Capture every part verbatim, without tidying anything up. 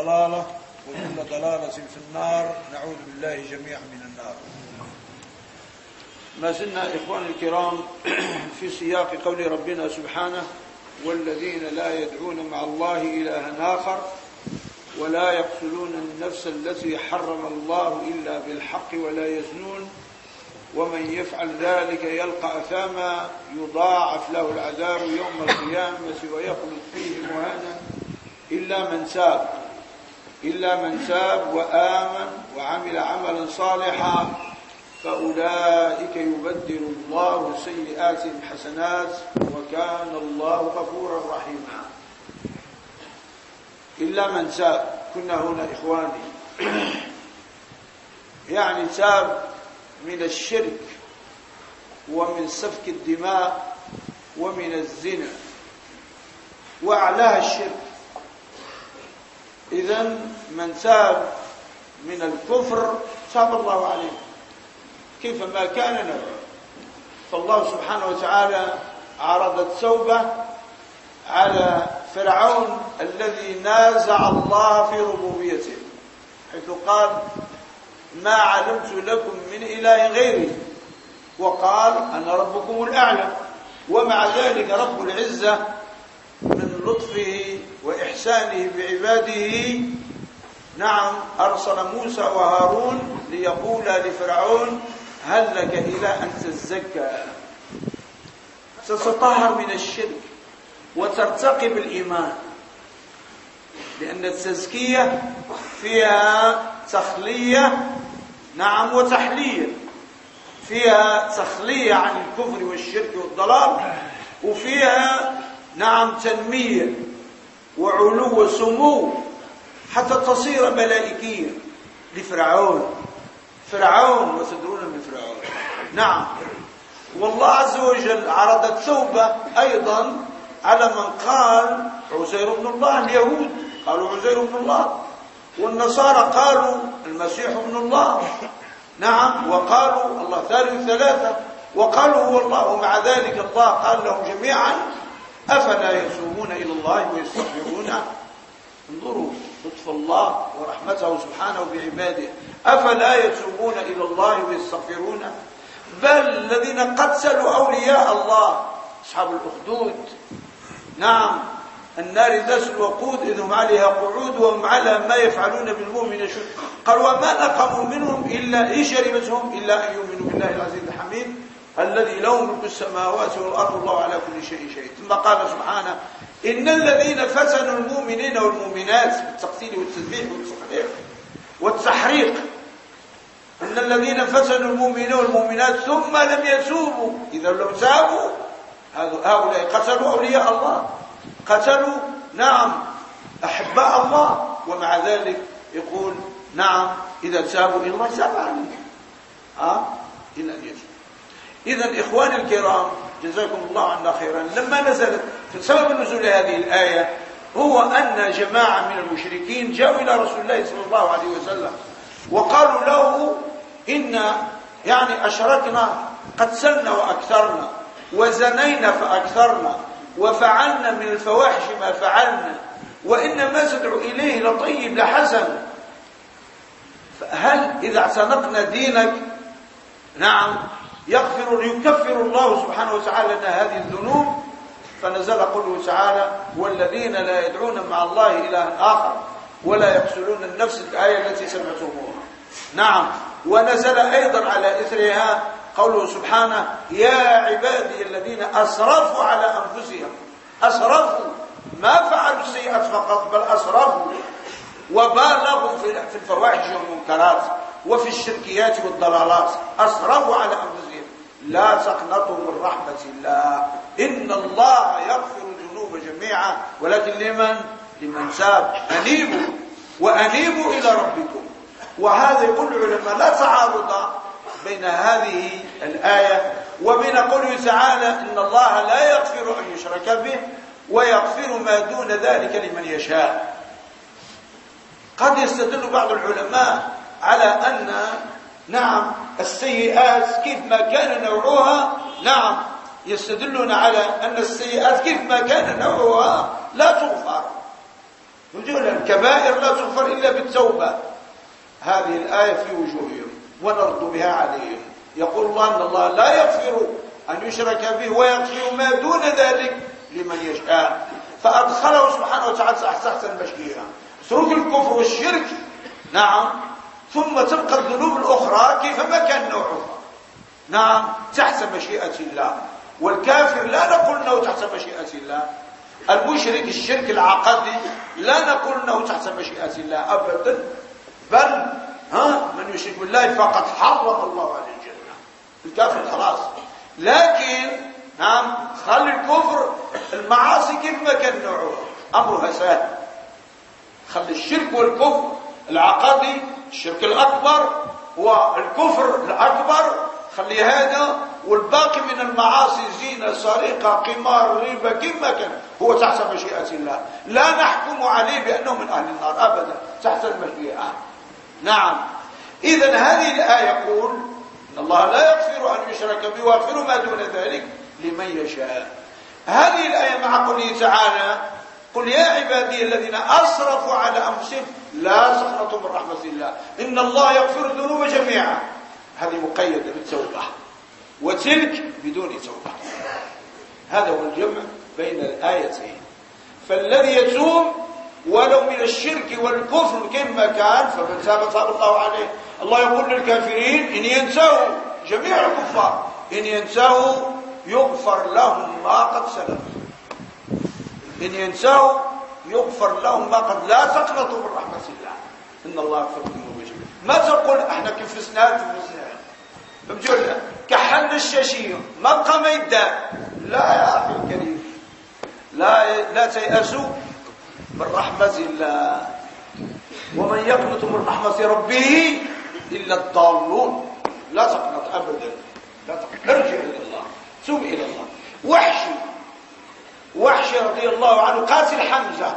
ضلالة وكل ضلالة في النار. نعوذ بالله جميعا من النار. ما زلنا إخواني الكرام في سياق قول ربنا سبحانه: والذين لا يدعون مع الله إلها آخر ولا يقتلون النفس التي حرم الله إلا بالحق ولا يزنون ومن يفعل ذلك يلقى أثاما يضاعف له العذاب يوم القيامة ويخلد فيه مهانا إلا من تاب إلا من تاب وآمن وعمل عملا صالحا فأولئك يبدل الله سيئاتهم حسنات وكان الله غفورا رحيما. إلا من تاب، كنا هنا إخواني يعني تاب من الشرك ومن سفك الدماء ومن الزنا وأعلاها الشرك. إذن من تاب من الكفر تاب الله عليه كيفما كان نوعه. فالله سبحانه وتعالى عرض التوبة على فرعون الذي نازع الله في ربوبيته، حيث قال: ما علمت لكم من إله غيري، وقال: أنا ربكم الأعلى. ومع ذلك رب العزة من لطفه وإحسانه بعباده نعم أرسل موسى وهارون ليقول لفرعون: هل لك إلى أن تزكى، تتطهر من الشرك وترتقي بالإيمان، لأن التزكية فيها تخلية نعم وتحلية، فيها تخلية عن الكفر والشرك والضلال، وفيها نعم تنمية وعلو وسمو حتى تصير ملائكية لفرعون. فرعون وتدرون من فرعون نعم. والله عز وجل عرض التوبة أيضا على من قال عزير بن الله. اليهود قالوا عزير بن الله، والنصارى قالوا المسيح ابن الله نعم، وقالوا الله ثالث ثلاثة، وقالوا هو الله. ومع ذلك الله قال لهم جميعا: أفلا يتوبون إلى الله ويستغفرونه. انظروا لطف الله ورحمته سبحانه بعباده. أفلا يتوبون إلى الله ويستغفرونه. بل الذين قتلوا أولياء الله أصحاب الأخدود نعم النار ذات الوقود إذ هم عليها قعود وهم على ما يفعلون بالمؤمن شهود. قال: وما نقموا منهم إلا إيش ربتهم إلا أن يؤمنوا بالله العزيز الحميد الذي له ملك السماوات والأرض الله على كل شيء شهيد. ثم قال سبحانه: إن الذين فتنوا المؤمنين والمؤمنات بالتقتيل والتذبيح والتحريق والتحريق إن الذين فتنوا المؤمنين والمؤمنات ثم لم يتوبوا، إذا لو تابوا هؤلاء قتلوا أولياء الله، قتلوا نعم أحباء الله. ومع ذلك يقول نعم إذا تابوا إلى الله تاب عليهم ها إلا أن يتوبوا. إذن إخواني الكرام جزاكم الله عنا خيرا، لما نزلت سبب نزول هذه الآية هو أن جماعة من المشركين جاءوا إلى رسول الله صلى الله عليه وسلم وقالوا له: إن يعني أشركنا، قتلنا وأكثرنا، وزنينا فأكثرنا، وفعلنا من الفواحش ما فعلنا، وإن ما تدعو إليه لطيب لحسن، فهل إذا اعتنقنا دينك نعم يغفر يكفر الله سبحانه وتعالى لنا هذه الذنوب؟ فنزل قوله تعالى: والذين لا يدعون مع الله إلها آخر ولا يقتلون النفس، الآية التي سمعتموها نعم. ونزل أيضا على إثرها قوله سبحانه: يا عبادي الذين أسرفوا على أنفسهم. أسرفوا، ما فعلوا السيئات فقط، بل أسرفوا وبالغوا في الفواحش والمنكرات وفي الشركيات والضلالات. أسرفوا على أنفسهم. لا تقنطوا من رحمة الله، إن الله يغفر الذنوب جميعا، ولكن لمن؟ لمن تاب. أنيبوا وأنيبوا إلى ربكم. وهذا يقول العلماء لا تعارض بين هذه الآية وبين قوله تعالى: إن الله لا يغفر أن يشرك به ويغفر ما دون ذلك لمن يشاء. قد يستدل بعض العلماء على أن نعم السيئات كيف ما كان نوعها نعم يستدلون على أن السيئات كيف ما كان نوعها لا تغفر. يقولون الكبائر لا تغفر التوبة هذه الآية في وجوههم ونرد بها عليهم. يقول الله أن الله لا يغفر أن يشرك به ويغفر ما دون ذلك لمن يشاء، فأدخله سبحانه وتعالى تحت المشيئة. اترك الكفر والشرك نعم، ثم تبقى الذنوب الأخرى كيفما كان نوعها نعم تحت مشيئة الله. والكافر لا نقول أنه تحت مشيئة الله، المشرك الشرك العقدي لا نقول أنه تحت مشيئة الله أبدا، بل ها من يشرك بالله فقد حرم الله عليه الجنة، الكافر خلاص. لكن نعم خلي الكفر المعاصي كيف ما كان نوعها أمرها سهل. خلي الشرك والكفر العقدي، الشرك الأكبر والكفر الأكبر، خلي هذا، والباقي من المعاصي زينة سرقة قمار ربا كما كان هو تحت مشيئة الله. لا نحكم عليه بأنه من أهل النار أبدا، تحت المشيئة. نعم. إذن هذه الآية يقول إن الله لا يغفر أن يشرك به ويغفر ما دون ذلك لمن يشاء. هذه الآية مع قوله تعالى قل يا عبادي الذين أسرفوا على أنفسهم لا تقنطوا من رحمة الله إن الله يغفر الذنوب جميعا، هذه مقيدة بالتوبة، وتلك بدون توبة. هذا هو الجمع بين الآيتين. فالذي يتوب ولو من الشرك والكفر كما كان فمن تاب تاب الله عليه. الله يقول للكافرين إن ينتهوا، جميع الكفار إن ينتهوا يغفر لهم ما قد سلف، إن ينتهوا يغفر لهم ما قد. لا تقنطوا من رحمة الله إن الله يغفر الذنوب جميعا. ما تقول احنا كفسنا كفسنا فهمتوا؟ كحلنا الشاشية ما بقى ما يدار. لا يا أخي الكريم، لا لا تيأسوا من رحمة الله، ومن يقنط من رحمة ربه إلا الضالون. لا تقنط أبدا، لا تقنط، ارجع إلى الله، توب إلى الله. وحشي وحشي رضي الله عنه قاتل حمزة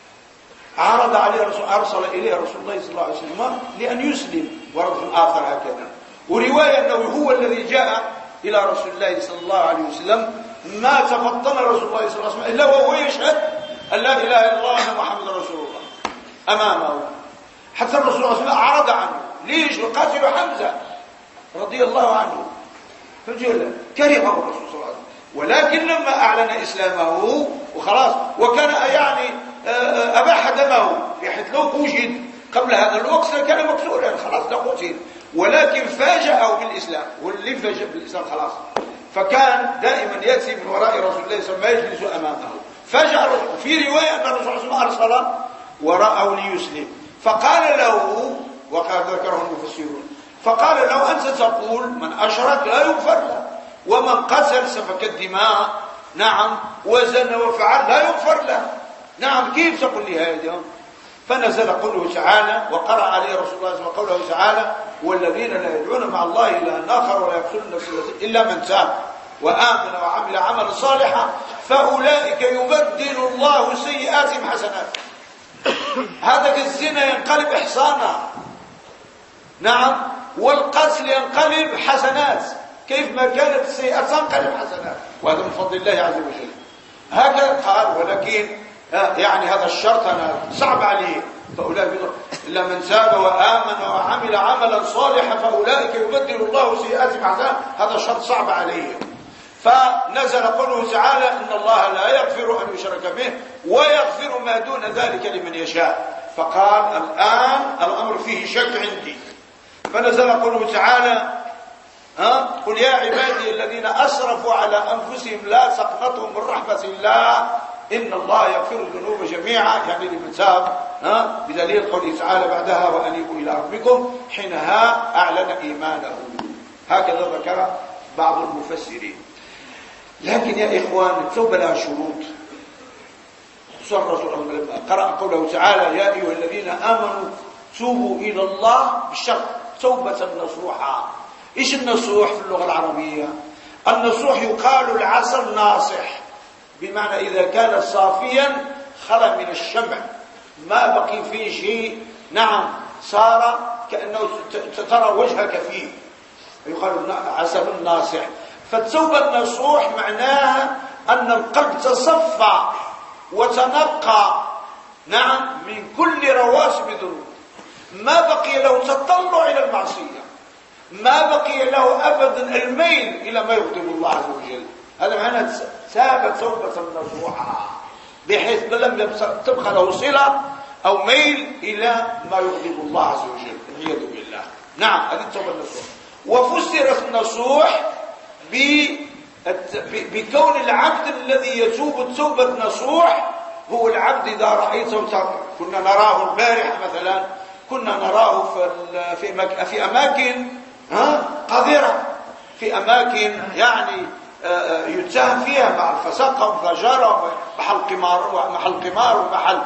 عرض عليه رسول أرسل إليه رسول الله صلى الله عليه وسلم لأن يسلم، ورد في الآخر هكذا. ورواية أنه هو الذي جاء إلى رسول الله صلى الله عليه وسلم ما تفطن رسول الله صلى الله عليه وسلم إلا وهو يشهد أن لا إله إلا الله وأن محمد رسول الله أمامه، حتى الرسول صلى الله عليه وسلم أعرض عنه. ليش؟ يقاتل حمزة رضي الله عنه، فجل كرهه الرسول صلى الله عليه وسلم. ولكن لما أعلن إسلامه وخلاص وكان يعني أباح دمه بحيث لو وجد قبل هذا الوقت كان مقتولا خلاص لا قتل، ولكن فاجأه بالإسلام، واللي فاجأ بالإسلام خلاص. فكان دائما يأتي من وراء رسول الله صلى الله عليه وسلم يجلس أمامه. فاجأ الرسول، في رواية أن الرسول صلى الله عليه وسلم أرسل وراءه ليسلم، فقال له وقد ذكره المفسرون، فقال له أنت تقول من أشرك لا يغفر له، ومن قتل سفك الدماء نعم وزن وفعل لا يغفر له. نعم كيف تقول لي هذا؟ فنزل قوله تعالى وقرأ عليه رسول الله صلى الله عليه وسلم قوله تعالى والذين لا يدعون مع الله إلها آخر ولا يقتلون النفس إلا من تاب وآمن وعمل عملا صالحا فأولئك يبدل الله سيئاتهم حسنات. هذا الزنا ينقلب إحصانا نعم، والقتل ينقلب حسنات، كيف ما كانت السيئات تنقلب حسنات، وهذا من فضل الله عز وجل. هكذا قال. ولكن يعني هذا الشرط أنا صعب عليه، فأولئك إلا من تاب وآمن وعمل عملا صالحا فأولئك يبدل الله سيئاتهم حسنات، هذا الشرط صعب عليه. فنزل قوله تعالى إن الله لا يغفر أن يشرك به ويغفر ما دون ذلك لمن يشاء. فقال الآن الأمر فيه شك عندي، فنزل قوله تعالى ها قل يا عبادي الذين أسرفوا على أنفسهم لا تقنطوا من رحمة الله إن الله يغفر الذنوب جميعا، يعني لمن تاب، ها بدليل قوله تعالى بعدها وأنيبوا إلى ربكم حينها أعلن إيمانه. هكذا ذكر بعض المفسرين. لكن يا إخوان التوبة لها شروط. خصوصا الرسول لما قرأ قوله تعالى يا أيها الذين آمنوا توبوا إلى الله بالشرط توبة نصوحا. إيش النصوح في اللغة العربية؟ النصوح يقال العسل ناصح، بمعنى إذا كان صافيا خلى من الشمع ما بقي فيه شيء نعم صار كأنه ترى وجهك فيه، يقال عسل ناصح. فالتوبة النصوح معناها أن القلب تصفى وتنقى نعم من كل رواسب الذنوب، ما بقي له تطلع إلى المعصية، ما بقي له أبدا الميل إلى ما يغضب الله عز وجل. هذا معنى ثابت توبة نصوحة، بحيث لم تبقى له صلة أو ميل إلى ما يغضب الله عز وجل، والعياذ بالله. نعم، هذه التوبة النصوح. وفسرت النصوح بكون العبد الذي يتوب التوبة النصوح هو العبد إذا رأيته. كنا نراه البارحة مثلا، كنا نراه في في أماكن قذرة، في أماكن يعني يتهم فيها مع الفساقة والفجارة، محل قمار محل قمار ومحل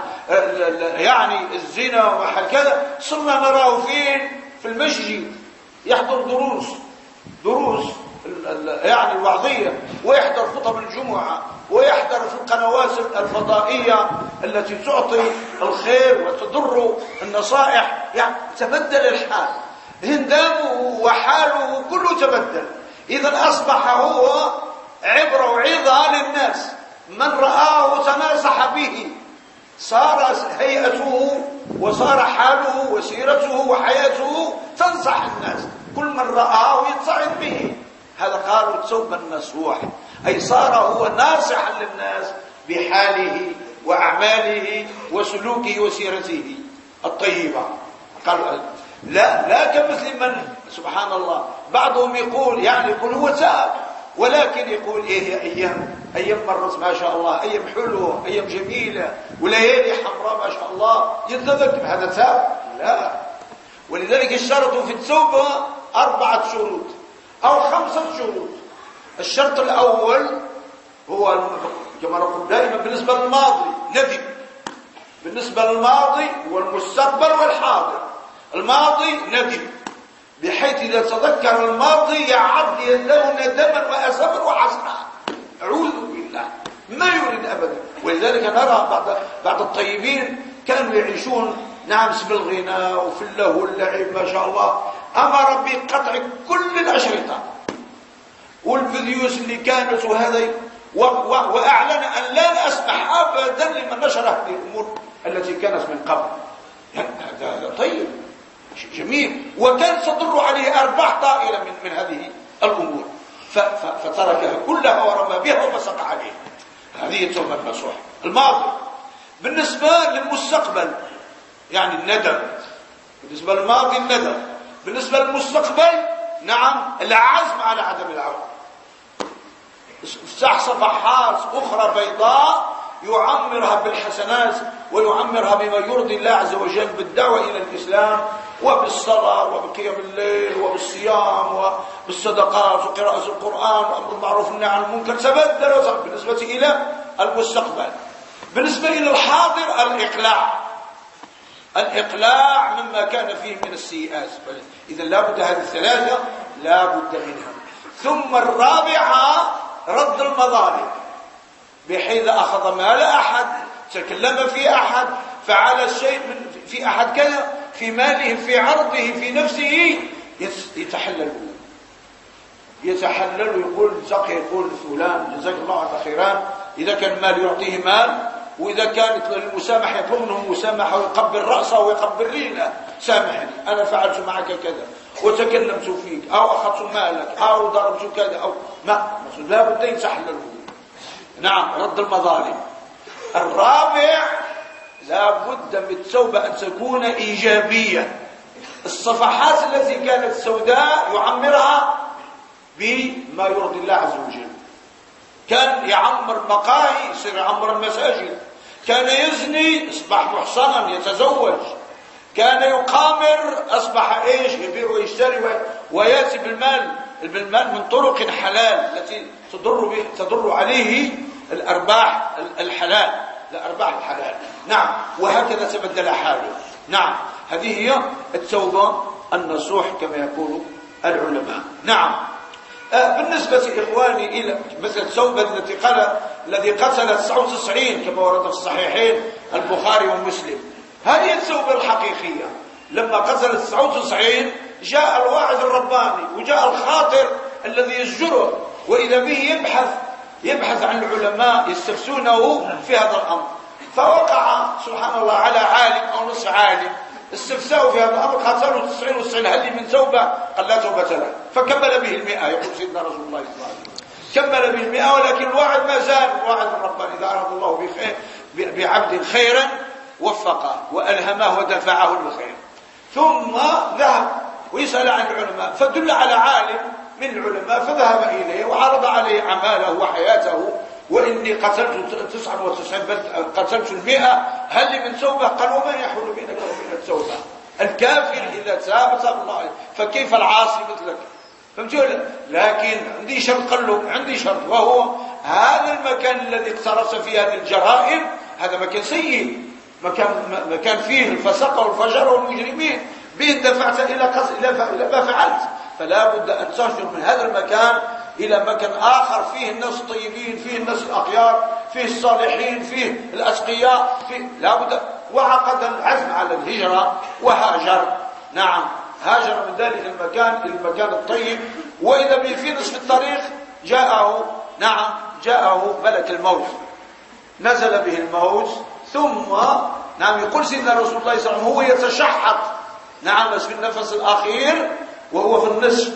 يعني الزنا ومحل كذا. صرنا نراه فين؟ في المسجد يحضر دروس دروس يعني الوعظية، ويحضر خطب الجمعة، ويحضر في القنوات الفضائية التي تعطي الخير وتضر النصائح. يعني تبدل الحال، هندامه وحاله كله تبدل. إذا أصبح هو عبرة وعظة للناس، من رآه تناصح به، صار هيئته وصار حاله وسيرته وحياته تنصح الناس، كل من رآه يتصعد به. هذا قالوا التوبة النصوح، أي صار هو ناصحا للناس بحاله وأعماله وسلوكه وسيرته الطيبة. قالوا لا لا كمثل من سبحان الله بعضهم يقول يعني يقول هو تاب، ولكن يقول ايه يا ايام ايام مرت ما شاء الله، ايام حلوه، ايام جميله، وليالي حمراء ما شاء الله، يتذكر هذا تاب؟ لا. ولذلك اشترطوا في التوبه اربعه شروط او خمسه شروط. الشرط الاول هو كما نقول دائما بالنسبه للماضي ندم، بالنسبه للماضي والمستقبل والحاضر. الماضي ندم، بحيث إذا تذكر الماضي يعض يده ندما وأسفا وحسنا، أعوذ بالله، ما يريد أبدا. ولذلك نرى بعض بعض الطيبين كانوا يعيشون نعم في الغناء وفي اللهو واللعب ما شاء الله، أمر بقطع كل الأشرطة والفيديوز اللي كانت وهذا، وأعلن أن لا نسمح أبدا لمن نشر هذه الأمور التي كانت من قبل. هذا طيب جميل، وكان تضر عليه أرباح طائلة من, من هذه الأمور، فتركها كلها ورمى بها ومسق عليها. هذه التوبة النصوح. الماضي. بالنسبة للمستقبل يعني الندم، بالنسبة للماضي الندم، بالنسبة للمستقبل نعم العزم على عدم العودة. افتح صفحات أخرى بيضاء يعمرها بالحسنات ويعمرها بما يرضي الله عز وجل، بالدعوة إلى الإسلام وبالصلاة وبقيام الليل وبالصيام وبالصدقات وقراءة القرآن وأمر بالمعروف والنهي عن المنكر. تبدل وصار بالنسبة إلى المستقبل. بالنسبة إلى الحاضر الإقلاع، الإقلاع مما كان فيه من السيئات. إذا لابد هذه الثلاثة لابد منها. ثم الرابعة رد المظالم، بحيث أخذ مال أحد، تكلم في أحد، فعل شيء من في أحد كذا في ماله في عرضه في نفسه، يتحلل يتحلل ويقول زكي، يقول فلان جزاك الله عنك خيرا، إذا كان مال يعطيه مال، وإذا كانت المسامحة يطلب منه مسامحة ويقبل رأسه ويقبل رجله، سامحني أنا فعلت معك كذا وتكلمت فيك أو أخذت مالك أو ضربت كذا أو ما، لا بد يتحلل. نعم رد المظالم. الرابع لا بد من التوبة أن تكون إيجابية. الصفحات التي كانت سوداء يعمرها بما يرضي الله عز وجل. كان يعمر مقاهي يصير يعمر المساجد، كان يزني أصبح محصنا يتزوج، كان يقامر أصبح إيش يبيع ويشتري ويأتي بالمال بالمال من طرق حلال التي تضر تضر عليه الأرباح الحلال، الأرباح الحلال. نعم، وهكذا تبدل حاله. نعم، هذه هي التوبة النصوح كما يقول العلماء. نعم. آه بالنسبة إخواني إلى مثل التوبة التي قال الذي قتل تسعة وتسعين كما ورد في الصحيحين البخاري ومسلم، هذه التوبة الحقيقية. لما قتل تسعة وتسعين جاء الواعظ الرباني وجاء الخاطر الذي يزجره، وإذا به يبحث يبحث عن العلماء يستفتونه في هذا الأمر، فوقع سبحان الله على عالم أو نصف عالم استفساء في هذا الأمر، قاتلوا تسعين وتسعين هل لي من توبة؟ قال لا توبة له، فكمل به المئة. يقول سيدنا رسول الله صلى الله عليه وسلم كمل به المئة، ولكن الواحد ما زال، الواحد الرباني إذا أراد الله بخير بعبد خيرا وفقه وألهمه ودفعه للخير. ثم ذهب ويسأل عن العلماء، فدل على عالم من العلماء فذهب إليه وعرض عليه أعماله وحياته، وإني قتلت تسعة وتسعين بل قتلت المئة، هل لي من توبة؟ قال ومن يحول بينك وبين التوبة؟ الكافر إذا تاب تاب الله، فكيف العاصي مثلك؟ فهمتوا؟ لكن عندي شرط، قال له عندي شرط، وهو هذا المكان الذي اقترص فيه هذه الجرائم هذا مكان سيء، مكان مكان فيه الفسق والفجر والمجرمين، به دفعت إلى قصد إلى ما فعلت، فلا بد أن تهجر من هذا المكان إلى مكان آخر فيه الناس الطيبين، فيه الناس الأخيار، فيه الصالحين، فيه الأتقياء، فيه لا بد. وعقد العزم على الهجرة وهاجر. نعم، هاجر من ذلك المكان إلى المكان الطيب، وإذا به في نصف الطريق جاءه نعم جاءه ملك الموت، نزل به الموت. ثم نعم يقول سيدنا رسول الله صلى الله عليه وسلم هو يتشحط نعم بس في النفس الأخير وهو في النصف.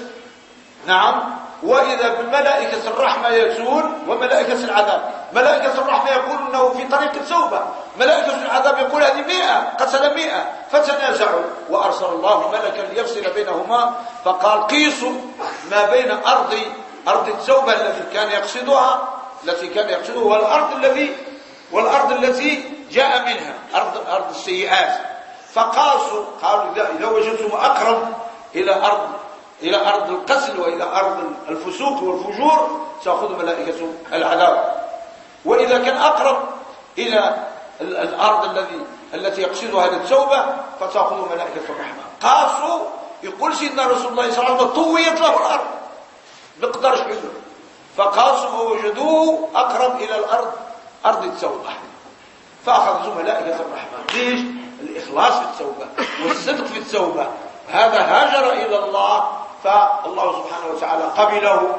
نعم، وإذا بالملائكة الرحمة يأتون وملائكة العذاب، ملائكة الرحمة يقول أنه في طريق التوبة، ملائكة العذاب يقول هذه مئة قتل مئة، فتنازعوا وأرسل الله ملكا ليفصل بينهما، فقال قيسوا ما بين أرض أرض التوبة التي كان يقصدها التي كان يقصدها والأرض الذي والأرض التي جاء منها أرض أرض السيئات، فقاسوا قالوا إذا وجدتم أقرب إلى أرض إلى أرض القتل وإلى أرض الفسوق والفجور سأخذ ملائكة العذاب، وإذا كان أقرب إلى الأرض الذي التي يقصدها هذه التوبة فتأخذ ملائكة الرحمة. قاسوا، يقول سيدنا رسول الله صلى الله عليه وسلم طويت له الأرض بقدر شبه، فقاسوا ووجدوه أقرب إلى الأرض أرض التوبة، فأخذوا ملائكة الرحمة. ليش؟ الإخلاص في التوبة والصدق في التوبة. هذا هاجر إلى الله، فالله سبحانه وتعالى قبله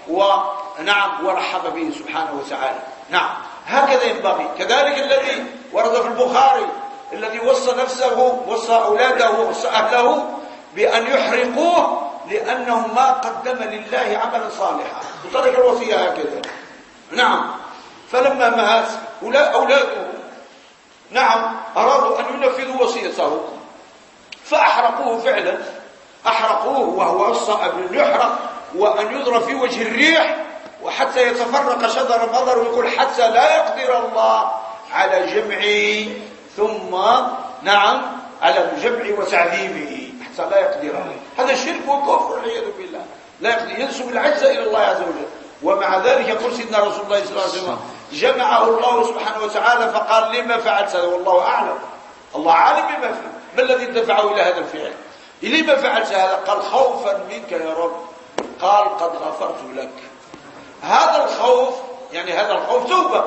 ونعم ورحب به سبحانه وتعالى. نعم، هكذا ينبغي. كذلك الذي ورد في البخاري الذي وصى نفسه وصى أولاده ووصى أهله بأن يحرقوه لأنه ما قدم لله عملا صالحا، بطريق الوصية هكذا. نعم، فلما مات أولاده نعم أرادوا أن ينفذوا وصيته فأحرقوه فعلا، أحرقوه وهو وصى أن يحرق وأن يضرب في وجه الريح وحتى يتفرق شذر مضر، ويقول حتى لا يقدر الله على جمعه ثم نعم على الجمع وتعذيبه، حتى لا يقدر. هذا الشرك وكفر والعياذ بالله، لا يقدر، ينسب العجز إلى الله عز وجل. ومع ذلك يقول سيدنا رسول الله صلى الله عليه وسلم جمعه الله سبحانه وتعالى فقال لما فعلت هذا والله أعلم، الله عالم بما فعل، ما الذي دفعه إلى هذا الفعل؟ لما فعلت هذا؟ قال خوفا منك يا رب، قال قد غفرت لك. هذا الخوف يعني هذا الخوف توبة،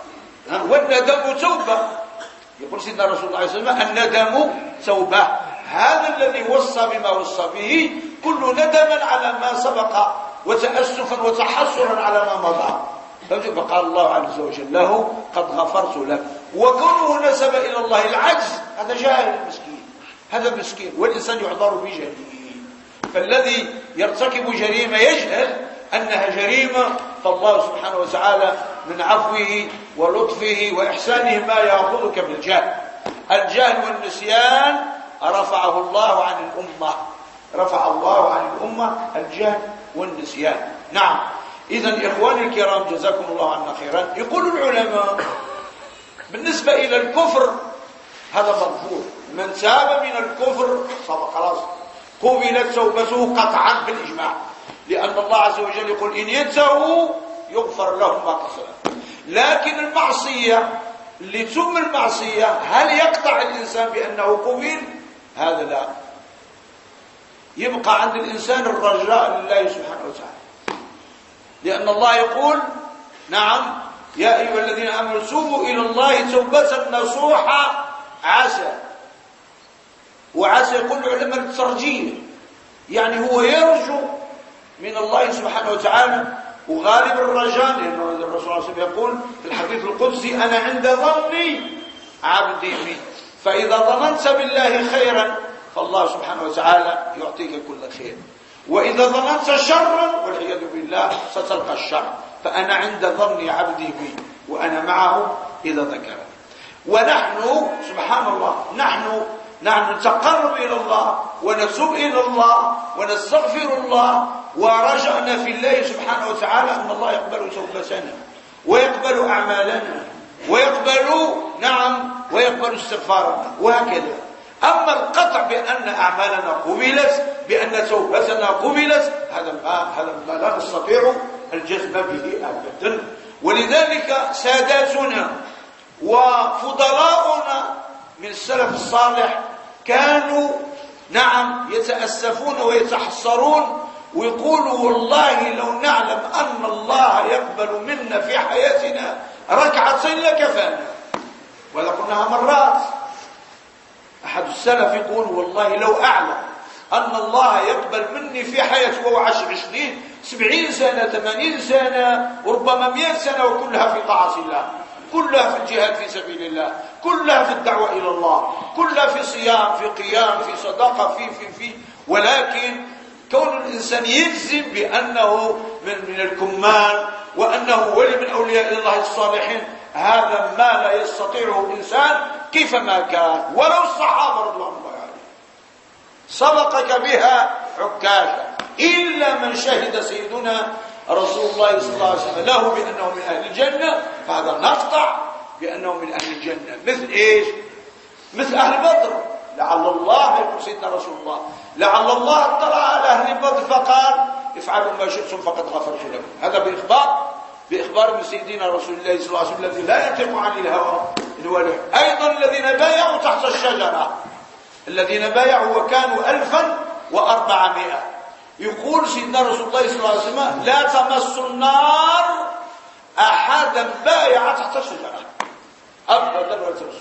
والندم توبة. يقول سيدنا رسول الله صلى الله عليه وسلم الندم توبة. هذا الذي وصى بما وصى به كل ندما على ما سبق وتأسفا وتحسرا على ما مضى، فقال الله عز وجل له قد غفرت لك. وكونه نسب إلى الله العجز هذا جاهل مسكين، هذا مسكين، والإنسان يعذر بجهله. فالذي يرتكب جريمة يجهل أنها جريمة، فالله سبحانه وتعالى من عفوه ولطفه وإحسانه ما يأخذك بالجهل. الجهل والنسيان رفعه الله عن الأمة، رفع الله عن الأمة الجهل والنسيان. نعم، إذن إخواني الكرام جزاكم الله عنا خيرا. يقول العلماء بالنسبة إلى الكفر هذا مغفور، من تاب من الكفر خلاص قبلت توبته قطعا بالإجماع، لأن الله عز وجل يقول إن ينتهوا يغفر لهم ما قصر. لكن المعصية اللي تم المعصية هل يقطع الإنسان بأنه قبل؟ هذا لا، يبقى عند الإنسان الرجاء لله سبحانه وتعالى، لأن الله يقول نعم يا أيها الذين آمنوا توبوا إلى الله توبة نصوحا عسى. وعسى يقول العلماء الترجيح، يعني هو يرجو من الله سبحانه وتعالى، وغالب الرجاء، لأن الرسول صلى الله عليه وسلم يقول في الحديث القدسي أنا عند ظني عبدي بي. فإذا ظننت بالله خيرا فالله سبحانه وتعالى يعطيك كل خير، وإذا ظننت شرا والعياذ بالله ستلقى الشر. فأنا عند ظن عبدي بي وأنا معه إذا ذكرني. ونحن سبحان الله نحن نحن نتقرب إلى الله ونتوب إلى الله ونستغفر الله ورجعنا في الله سبحانه وتعالى أن الله يقبل توبتنا ويقبل أعمالنا ويقبل نعم ويقبل استغفارنا وهكذا. أما القطع بأن أعمالنا قبلت بأن توبتنا قبلت هذا ما هذا ما لا نستطيع الجزم به أبدا. ولذلك ساداتنا وفضلاؤنا من السلف الصالح كانوا نعم يتأسفون ويتحسرون ويقولوا والله لو نعلم أن الله يقبل منا في حياتنا ركعتين لكفانا. وهذا قلناها مرات. أحد السلف يقول والله لو أعلم أن الله يقبل مني في حياتي وهو عاش عشرين سبعين سنة ثمانين سنة وربما مئة سنة وكلها في طاعة الله، كلها في الجهاد في سبيل الله، كلها في الدعوة إلى الله، كلها في صيام في قيام في صدقة في في في ولكن كون الإنسان يجزم بأنه من من الكمال وأنه ولي من أولياء الله الصالحين هذا ما لا يستطيعه إنسان كيفما كان ولو الصحابة رضوان الله عليهم. سبقك بها عكاشة إلا من شهد سيدنا رسول الله صلى الله عليه وسلم له بأنه من أهل الجنة فهذا نقطع بأنه من أهل الجنة. مثل إيش؟ مثل أهل بدر. لعل الله يقول سيدنا رسول الله لعل الله اطلع على أهل بدر فقال افعلوا ما شئتم فقد غفرت لكم. هذا بإخبار بإخبار من سيدنا رسول الله صلى الله عليه وسلم الذي لا ينطق عن الهوى إن هو له. أيضا الذين بايعوا تحت الشجرة الذين بايعوا وكانوا ألفا وأربعمائة يقول سيدنا رسول الله صلى الله عليه وسلم لا تمس النار أحدا بايع تحت الشجرة أبدا ولا تمس.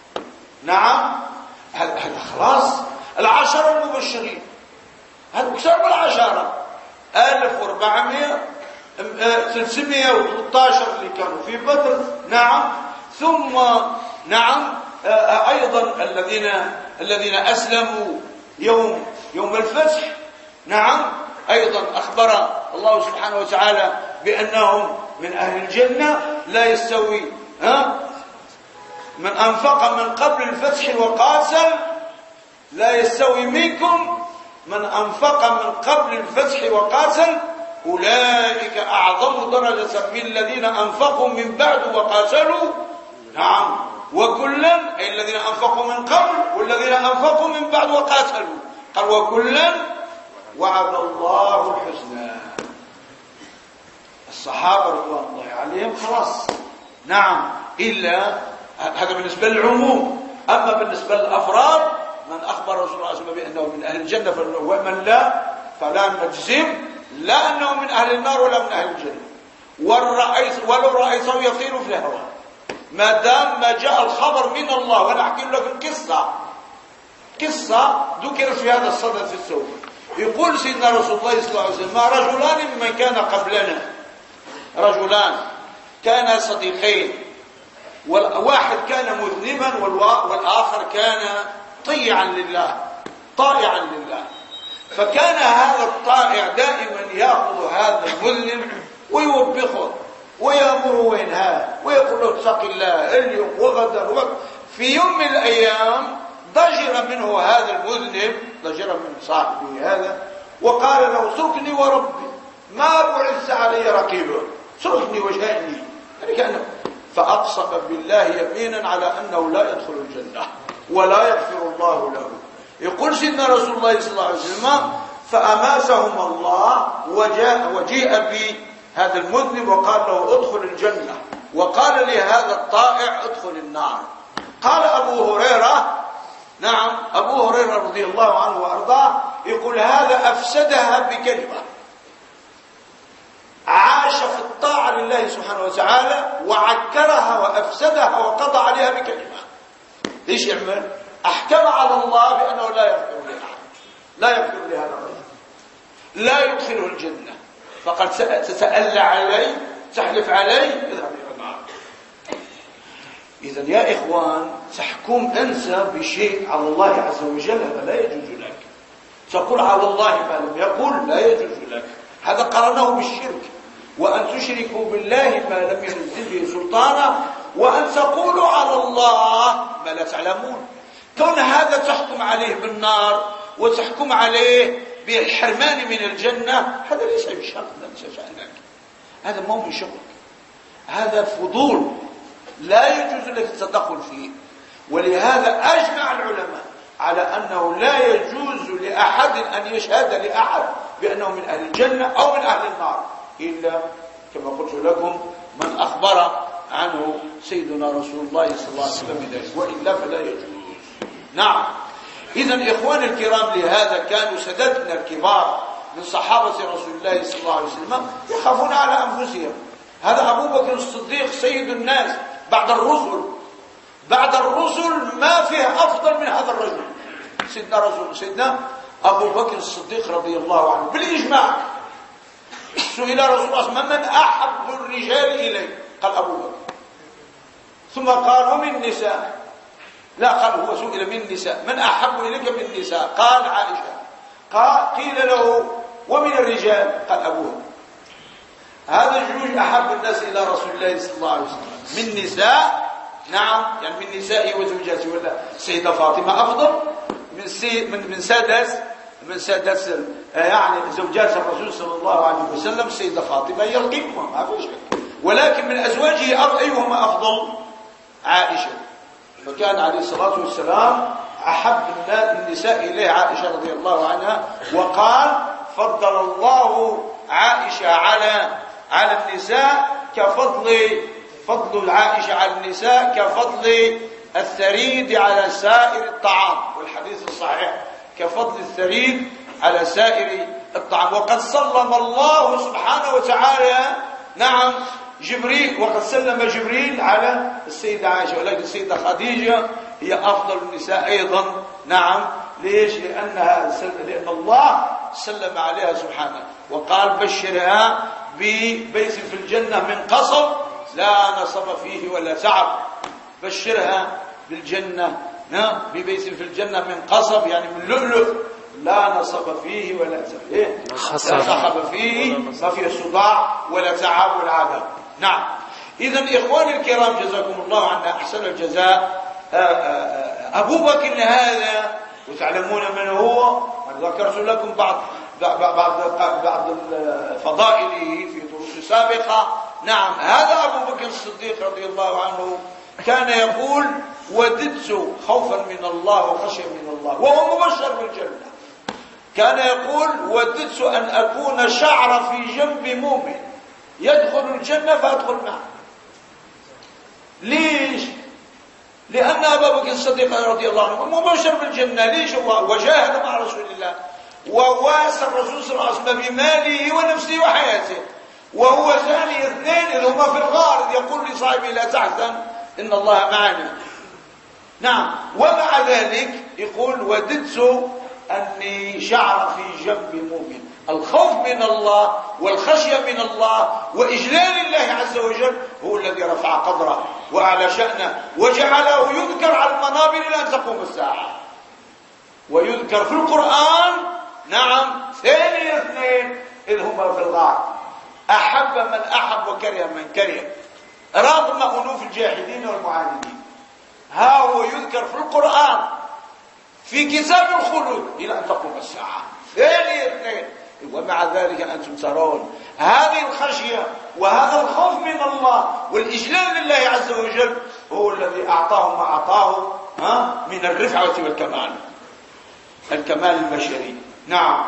نعم هذا خلاص العشرة المبشرين هذا أكثر من العشرة ألف وأربعمائة ثلاثمائة وثلاثة عشر اللي كانوا في بدر. نعم ثم نعم أيضا الذين الذين أسلموا يوم يوم الفتح. نعم أيضا أخبر الله سبحانه وتعالى بأنهم من أهل الجنة لا يستوي ها من أنفق من قبل الفتح وقاتل لا يستوي منكم من أنفق من قبل الفتح وقاتل أولئك أعظم درجة من الذين أنفقوا من بعد وقاتلوا. نعم وكلا أي الذين أنفقوا من قبل والذين أنفقوا من بعد وقاتلوا قال وكلا وعد الله الحسنى. الصحابة رضوان الله عليهم خلاص. نعم إلا هذا بالنسبة للعموم. أما بالنسبة للأفراد من أخبر رسول الله صلى الله عليه وسلم بأنه من أهل الجنة ومن لا فلا نجزم لا أنه من أهل النار ولا من أهل الجنة ولو رأيته يطير في الهواء ما دام ما جاء الخبر من الله. وأنا أحكي لكم قصة قصة ذكرت في هذا الصدد في السوق. يقول سيدنا رسول الله صلى الله عليه وسلم ما رجلان ممن كان قبلنا رجلان كانا صديقين والواحد كان مذنبا والآخر كان طيعا لله طائعا لله. فكان هذا الطائع دائما يأخذ هذا المذنب ويوبخه ويأمره وينهاه ويقول له اتق الله اليوم وغدا وغدا. في يوم من الأيام ضجر منه هذا المذنب ضجر من صاحبه هذا وقال له اتركني وربي ما بعثت علي رقيبا اتركني وجهني يعني كان فأقسم بالله يمينا على أنه لا يدخل الجنة ولا يغفر الله له. يقول سيدنا رسول الله صلى الله عليه وسلم فأماتهم الله وجاء وجيء بهذا المذنب وقال له ادخل الجنة وقال لهذا الطائع ادخل النار. قال أبو هريرة نعم أبو هريرة رضي الله عنه وأرضاه يقول هذا أفسدها بكلمة عاش في الطاعة لله سبحانه وتعالى وعكرها وأفسدها وقضى عليها بكلمة. ليش يعمل؟ أحكم على الله بأنه لا يغفر لأحد لا يغفر لهذا الرجل لا يدخله الجنة فقد تتألى عليه تحلف عليه اذهب إلى النار. إذن يا إخوان، تحكم أنت بشيء على الله عز وجل هذا لا يجوز لك. تقول على الله ما لم يقل لا يجوز لك، هذا قرنه بالشرك. وأن تشركوا بالله ما لم ينزل به سلطانا، وأن تقولوا على الله ما لا تعلمون. كون هذا تحكم عليه بالنار وتحكم عليه بالحرمان من الجنة، هذا ليس بشرط، ليس شأنك، هذا ما هو من شغلك، هذا فضول لا يجوز لك التدخل فيه. ولهذا أجمع العلماء على أنه لا يجوز لأحد أن يشهد لأحد بأنه من أهل الجنة أو من أهل النار، إلا كما قلت لكم من أخبر عنه سيدنا رسول الله صلى الله عليه وسلم بذلك، وإلا فلا يجوز. نعم. إذن إخواني الكرام، لهذا كانوا سادتنا الكبار من صحابة رسول الله صلى الله عليه وسلم يخافون على أنفسهم. هذا أبو بكر الصديق سيد الناس بعد الرسل، بعد الرسل ما فيه أفضل من هذا الرجل، سيدنا رسول سيدنا أبو بكر الصديق رضي الله عنه بالإجماع. سئل رسول الله من أحب الرجال إليه؟ قال أبو بكر. ثم قال ومن النساء؟ لا، قال هو سئل من النساء من أحب إليك من النساء؟ قال عائشة. قال قيل له ومن الرجال؟ قال أبو بكر. هذا الجوج أحب الناس إلى رسول الله صلى الله عليه وسلم من نساء، نعم، يعني من نسائه وزوجاته. ولا السيدة فاطمة أفضل من سي من من سادس من سادس يعني زوجات الرسول صلى الله عليه وسلم. السيدة فاطمة هي القمة ما في شك، ولكن من أزواجه أيهما أفضل؟ عائشة. فكان عليه الصلاة والسلام أحب النساء إليه عائشة رضي الله عنها، وقال فضل الله عائشة على على النساء كفضل فضل عائشة على النساء كفضل الثريد على سائر الطعام، والحديث الصحيح كفضل الثريد على سائر الطعام. وقد سلم الله سبحانه وتعالى، نعم، جبريل، وقد سلم جبريل على السيدة عائشة، ولكن السيدة خديجة هي أفضل النساء أيضا. نعم. ليش؟ لأنها لأن الله سلم عليها سبحانه وقال بشرها ببيت في الجنة من قصب لا نصب فيه ولا تعب. بشرها بالجنة ببيت في الجنة من قصب، يعني من لؤلؤ لا نصب فيه ولا تعب، إيه؟ لا صخب فيه، ما فيه صداع ولا تعب ولا عذاب. نعم. إذن إخواني الكرام جزاكم الله عنا أحسن الجزاء، أبو بكر هذا، وتعلمون من هو، ذكرت لكم بعض بعض بعض فضائله في دروس سابقة. نعم. هذا أبو بكر الصديق رضي الله عنه كان يقول وددت خوفا من الله وخشيا من الله، وهو مبشر بالجنة. كان يقول وددت أن أكون شعر في جنب مؤمن يدخل الجنة فأدخل معه. ليش؟ لأن أبا بكر الصديق رضي الله عنه مبشر بالجنة. ليش؟ الله وجاهد مع رسول الله وواسى الرسول صلى الله عليه وسلم بماله ونفسه وحياته، وهو ثاني اثنين إذ هما في الغار إذ يقول لصاحبه لا تحزن إن الله معنا. نعم. ومع ذلك يقول وددت أني شعر في جنب مؤمن. الخوف من الله والخشية من الله وإجلال الله عز وجل هو الذي رفع قدره وأعلى شأنه وجعله يذكر على المنابر إلى أن تقوم الساعة، ويذكر في القرآن. نعم. ثاني اثنين إذ هما في الغار، أحب من أحب وكره من كره، رغم أنوف الجاحدين والمعاندين. ها هو يذكر في القرآن في كتاب الخلود إلى أن تقوم الساعة. ثاني اثنين. ومع ذلك أنتم ترون هذه الخشية وهذا الخوف من الله والإجلال لله عز وجل هو الذي أعطاه ما أعطاه من الرفعة والكمال، الكمال البشري. نعم.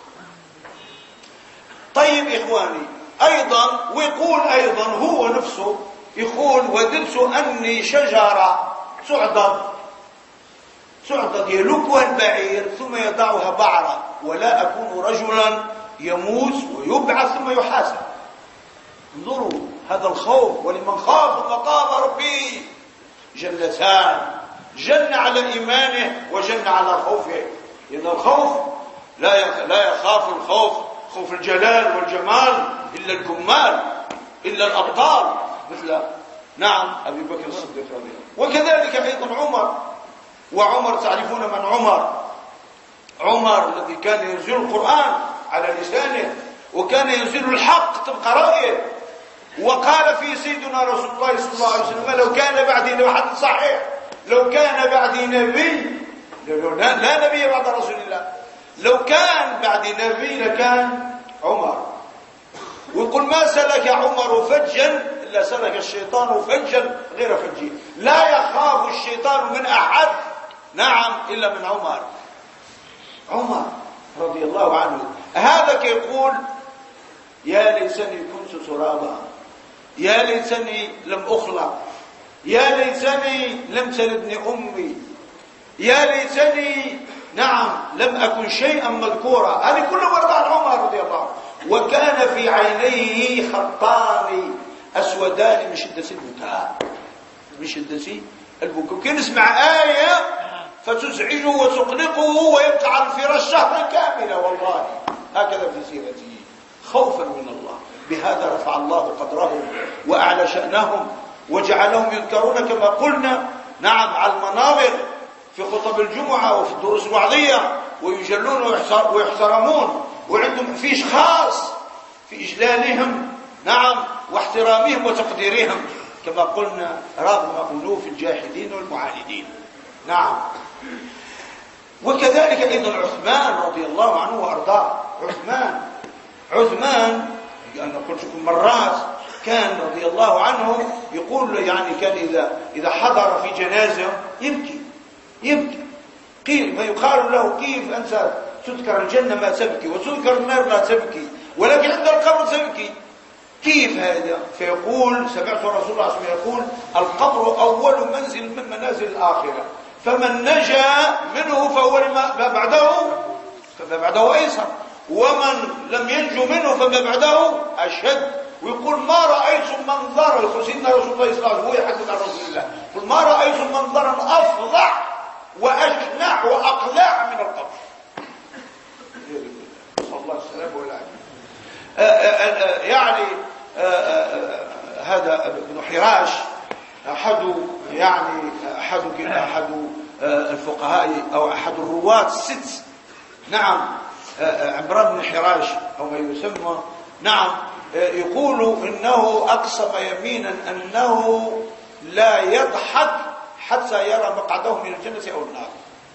طيب إخواني، أيضا ويقول أيضا هو نفسه يقول وددت أني شجرة تعضد تعضد يلكها البعير ثم يضعها بعرا ولا أكون رجلا يموت ويبعث ثم يحاسب. انظروا هذا الخوف. ولمن خاف مقام ربه جنتان، جن على إيمانه وجن على خوفه. إن الخوف لا لا يخاف الخوف خوف الجلال والجمال إلا الكمال، إلا الأبطال مثل نعم أبي بكر الصديق رضي الله. وكذلك أيضا عمر، وعمر تعرفون من عمر؟ عمر الذي كان ينزل القرآن على لسانه، وكان ينزل الحق طبق رأيه، وقال في سيدنا رسول الله صلى الله عليه وسلم لو كان بعدي، لو حديث صحيح، لو كان بعدي نبي، لا نبي بعد رسول الله، لو كان بعدي نبي لكان عمر. ويقول ما سلك عمر فجا إلا سلك الشيطان فجا غير فجه، لا يخاف الشيطان من أحد نعم إلا من عمر. عمر رضي الله عنه هذا كيقول يا ليتني كنت ترابا، يا ليتني لم أخلق، يا ليتني لم تلدني أمي، يا ليتني نعم لم أكن شيئا مذكورا. هذه كله ورد عن عمر رضي الله عنه. وكان في عينيه خطان أسودان من شدة البكاء، من شدة البكاء. كان يسمع آية فتزعجه وتقلقه ويبقى على الفراش شهرا كاملا، والله هكذا في سيرته خوفا من الله. بهذا رفع الله قدرهم وأعلى شأنهم وجعلهم يذكرون كما قلنا نعم على المنابر في خطب الجمعة وفي الدروس الوعظية، ويجلون ويحترمون، وعندهم فيش خاص في إجلالهم نعم واحترامهم وتقديرهم كما قلنا رغم ألوف الجاحدين والمعاندين. نعم. وكذلك أيضا عثمان رضي الله عنه وأرضاه. عثمان عثمان أنا قلت لكم مرات كان رضي الله عنه يقول يعني كان إذا إذا حضر في جنازة يبكي يبكي قيل ما يقال له كيف أنت تذكر الجنة ما تبكي وتذكر النار لا تبكي ولكن عند القبر تبكي، كيف هذا؟ فيقول سمعت رسول الله صلى الله عليه وسلم يقول القبر أول منزل من منازل الآخرة، فمن نجا منه فهو ما بعده فما بعده أيسر، ومن لم ينجو منه فما بعده أشد. ويقول ما رأيت منظرا، سيدنا رسول الله صلى الله عليه وسلم هو يحدث عن رسول الله، يقول ما رأيت منظرا أفظع وأشنع وأقلع من القبر. صلى الله عليه وسلم. يعني هذا ابن حراش أحد يعني أحد أحد الفقهاء أو أحد الرواة الست نعم عمران بن حراش أو ما يسمى نعم يقول إنه أقسم يمينا أنه لا يضحك حتى يرى مقعده من الجنة أو النار،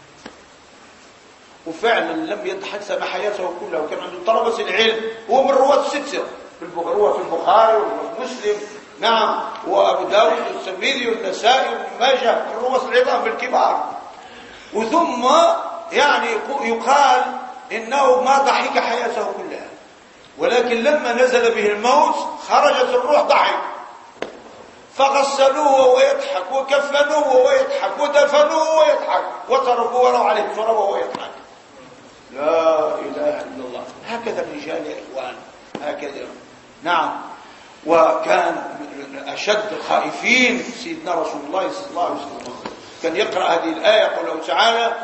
وفعلا لم يضحك سنة حياته كلها، وكان عنده طلبة العلم، هو من رواة الستة في البخاري ومسلم نعم وأبو داود والترمذي والنسائي وابن ماجه من رواة العظام بالكبار. وثم يعني يقال إنه ما ضحك حياته كلها، ولكن لما نزل به الموت خرجت الروح ضحك، فغسلوه وهو يضحك وكفنوه وهو يضحك ودفنوه وهو يضحك وتركوه وروا عليه التراب وهو يضحك. لا إله إلا الله. هكذا الرجال يا إخوان هكذا نعم. وكان من أشد الخائفين سيدنا رسول الله صلى الله عليه وسلم، كان يقرأ هذه الآية قوله تعالى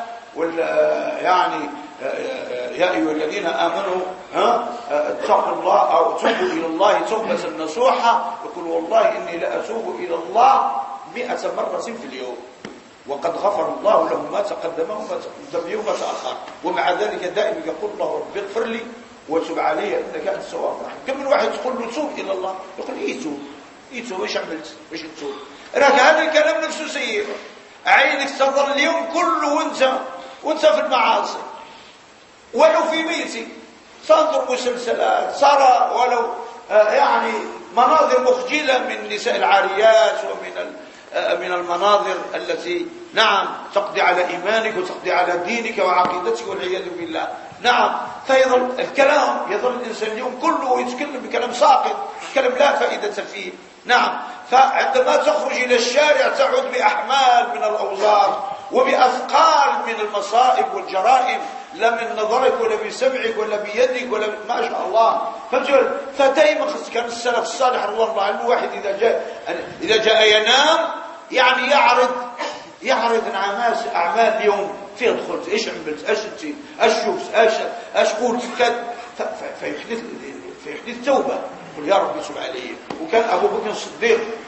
يعني يا أيها الذين آمنوا اتقوا الله أو توبوا إلى الله توبة نصوحا، يقول والله إني لأتوب إلى الله مئة مرة في اليوم وقد غفر الله له ما تقدم وما تقدم وما تأخر، ومع ذلك دائما يقول الله رب اغفر لي وتب علي انك انت التواب الرحيم. كم من واحد تقول له توب الى الله يقول ايه توب ايه توب ايش عملت ايش تتوب؟ راك هذا الكلام نفسه سيء، عينك تظل اليوم كله وانت وانت في المعاصي، ولو في بيتك تنظر مسلسلات ترى ولو آه يعني مناظر مخجلة من نساء العاريات ومن من المناظر التي نعم تقضي على إيمانك وتقضي على دينك وعقيدتك والعياذ بالله. نعم. فيظل الكلام يظل الإنسان اليوم كله يتكلم بكلام ساقط، كلام لا فائدة فيه. نعم. فعندما تخرج إلى الشارع تعود بأحمال من الأوزار وبأثقال من المصائب والجرائم، لا من نظرك ولا بسمعك ولا بيدك ولا ما شاء الله. فدائما كان السلف الصالح رضي الله عنه الواحد إذا جاء إذا جاء ينام يعني يعرض يعرض أعمال أعمال اليوم فين دخلت ايش عملت ايش نسيت ايش شفت ايش ايش قلت فيحدث فيحدث توبه، يقول يا رب تب علي. وكان ابو بكر الصديق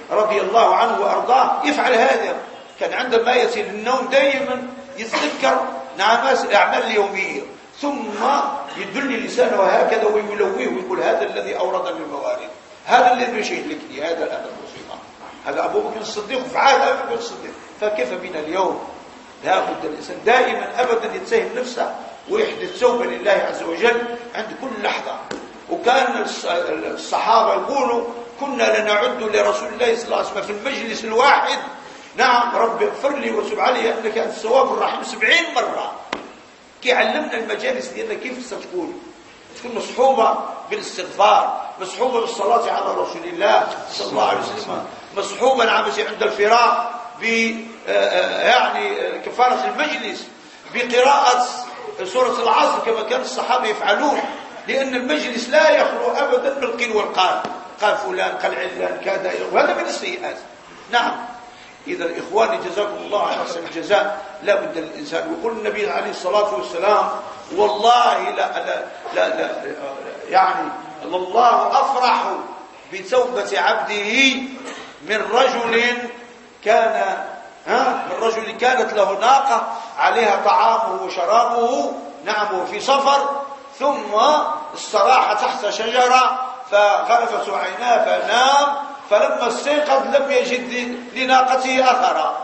رضي الله عنه وأرضاه يفعل هذا، كان عندما يصل النوم دائما يتذكر نعم الأعمال اليومية، ثم يدل لسانه هكذا ويلويه ويقول هذا الذي أوردني الموارد، هذا الذي يشهد لك، هذا هذا المصيبة، هذا أبو بكر الصديق فعال أبو بكر الصديق. فكيف بنا اليوم؟ لا بد الإنسان دائما أبدا يتسهم نفسه ويحدث توبة لله عز وجل عند كل لحظة. وكان الصحابة يقولوا كنا لنعد لرسول الله صلى الله عليه وسلم في المجلس الواحد نعم رب اغفر لي وتب علي انك انت التواب الرحيم سبعين مرة. كي علمنا المجالس ديالنا كيف ستكون تكون مصحوبة بالاستغفار، مصحوبة بالصلاة على رسول الله صلى الله عليه وسلم، مصحوبة نعم عند الفراق ب يعني كفارة المجلس، بقراءة سورة العصر كما كان الصحابة يفعلون، لأن المجلس لا يخلو أبدا بالقيل والقال، قال فلان قال علان كذا، وهذا من السيئات. نعم إذا إخواني جزاكم الله عن أحسن الجزاء، لا بد الإنسان. يقول النبي عليه الصلاة والسلام والله لا لا لا, لا يعني الله أفرح بتوبة عبده من رجل كان ها من رجل كانت له ناقة عليها طعامه وشرابه نعم في سفر، ثم استراح تحت شجرة فغرفت عيناه فنام، فلما استيقظ لم يجد لناقته أثرا،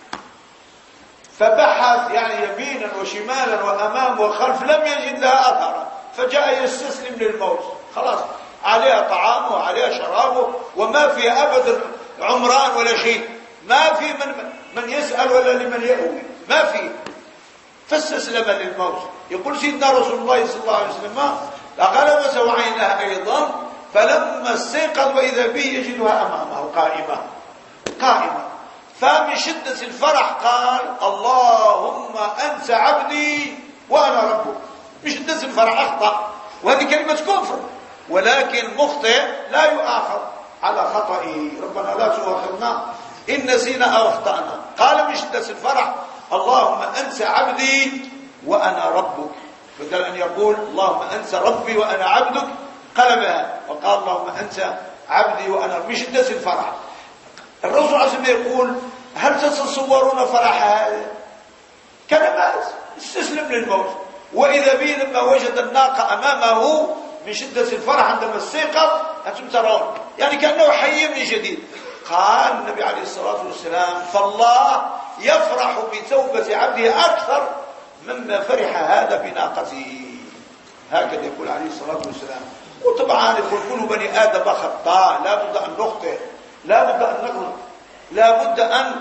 فبحث يعني يمينا وشمالا وأمام وخلف لم يجد لها أثرا، فجاء يستسلم للموت، خلاص عليها طعامه وعليها شرابه وما في أبدا عمران ولا شيء، ما في من, من يسأل ولا لمن يأوي، ما في، فاستسلم للموت. يقول سيدنا رسول الله صلى الله عليه وسلم غلبته عينها أيضا، فلما استيقظ وإذا به يجدها أمامه قائمة قائمة، فمن شدة الفرح قال اللهم أنت عبدي وأنا ربك. من شدة الفرح أخطأ، وهذه كلمة كفر، ولكن مخطئ لا يؤاخذ على خطئه، ربنا لا تؤاخذنا إن نسينا أو أخطأنا. قال من شدة الفرح اللهم أنت عبدي وأنا ربك، بدل أن يقول اللهم أنت ربي وأنا عبدك قلبها وقال اللهم أنت عبدي وأنا ربي، من شدة الفرح. الرسول صلى الله عليه وسلم يقول هل تتصورون فرح هذا؟ كان مات استسلم للموت، وإذا به لما وجد الناقة أمامه من شدة الفرح عندما استيقظ أنتم ترون يعني كأنه حي من جديد. قال النبي عليه الصلاة والسلام فالله يفرح بتوبة عبده أكثر مما فرح هذا بناقته، هكذا يقول عليه الصلاة والسلام. وطبعا يقول كل بني آدم خطاء، لا بد أن نخطئ، لا بد أن نغلط، لا بد أن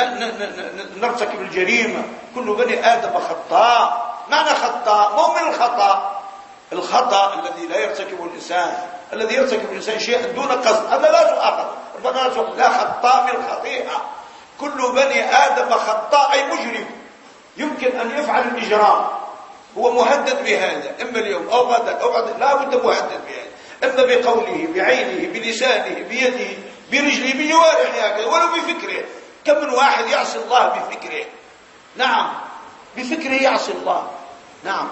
نرتكب الجريمة، كل بني آدم خطاء. معنى خطاء مو من الخطأ، الخطأ الذي لا يرتكبه الإنسان، الذي يرتكب الإنسان شيئا دون قصد هذا لا تؤاخذ، ربنا لا خطاء من الخطيئة، كل بني آدم خطاء أي مجرم يمكن أن يفعل الإجرام، هو مهدد بهذا إما اليوم أو غدا أو بعد، لا بد مهدد بهذا، إما بقوله بعينه بلسانه بيده برجله بجوارحه هكذا ولو بفكره. كم من واحد يعصي الله بفكره، نعم بفكره يعصي الله، نعم